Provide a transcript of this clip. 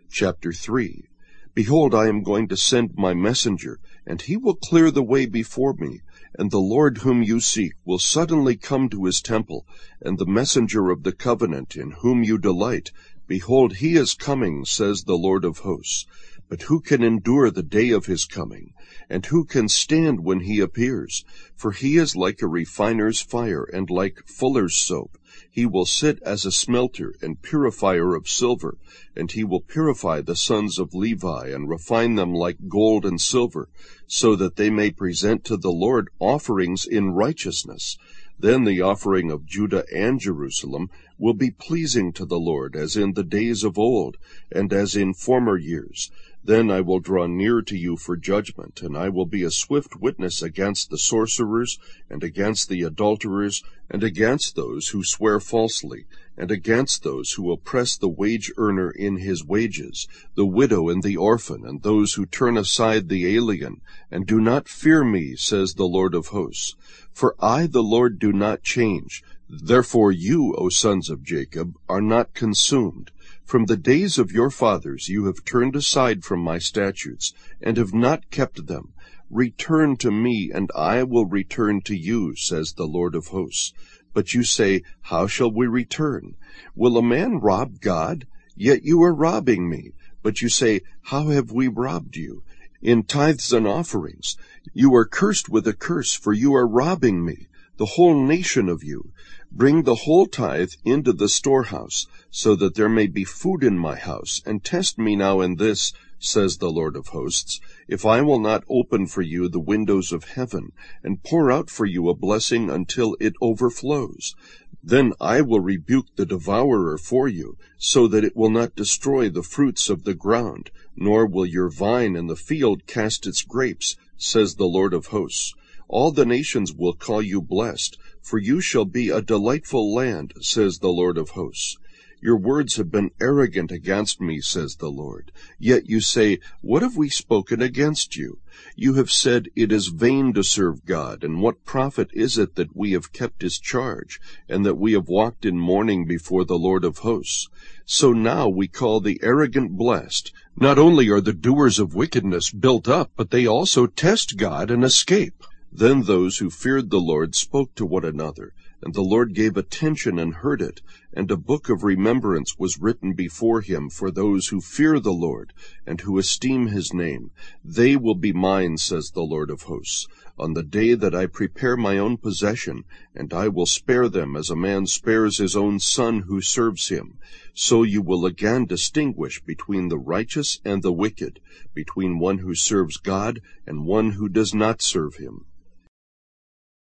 Chapter 3. Behold, I am going to send my messenger, and he will clear the way before me. And the Lord whom you seek will suddenly come to his temple, and the messenger of the covenant in whom you delight. Behold, he is coming, says the Lord of hosts. But who can endure the day of his coming? And who can stand when he appears? For he is like a refiner's fire, and like fuller's soap. He will sit as a smelter and purifier of silver, and he will purify the sons of Levi, and refine them like gold and silver, so that they may present to the Lord offerings in righteousness. Then the offering of Judah and Jerusalem will be pleasing to the Lord, as in the days of old, and as in former years. Then I will draw near to you for judgment, and I will be a swift witness against the sorcerers, and against the adulterers, and against those who swear falsely, and against those who oppress the wage earner in his wages, the widow and the orphan, and those who turn aside the alien, and do not fear me, says the Lord of hosts. For I, the Lord, do not change. Therefore you, O sons of Jacob, are not consumed. From the days of your fathers you have turned aside from my statutes, and have not kept them. Return to me, and I will return to you, says the Lord of hosts. But you say, how shall we return? Will a man rob God? Yet you are robbing me. But you say, how have we robbed you? In tithes and offerings. You are cursed with a curse, for you are robbing me, the whole nation of you. Bring the whole tithe into the storehouse, so that there may be food in my house, and test me now in this, says the Lord of hosts, if I will not open for you the windows of heaven, and pour out for you a blessing until it overflows. Then I will rebuke the devourer for you, so that it will not destroy the fruits of the ground, nor will your vine in the field cast its grapes, says the Lord of hosts. All the nations will call you blessed, for you shall be a delightful land, says the Lord of hosts. Your words have been arrogant against me, says the Lord. Yet you say, what have we spoken against you? You have said, it is vain to serve God, and what profit is it that we have kept his charge, and that we have walked in mourning before the Lord of hosts? So now we call the arrogant blessed. Not only are the doers of wickedness built up, but they also test God and escape. Then those who feared the Lord spoke to one another, and the Lord gave attention and heard it, and a book of remembrance was written before him for those who fear the Lord, and who esteem his name. They will be mine, says the Lord of hosts, on the day that I prepare my own possession, and I will spare them as a man spares his own son who serves him. So you will again distinguish between the righteous and the wicked, between one who serves God and one who does not serve him.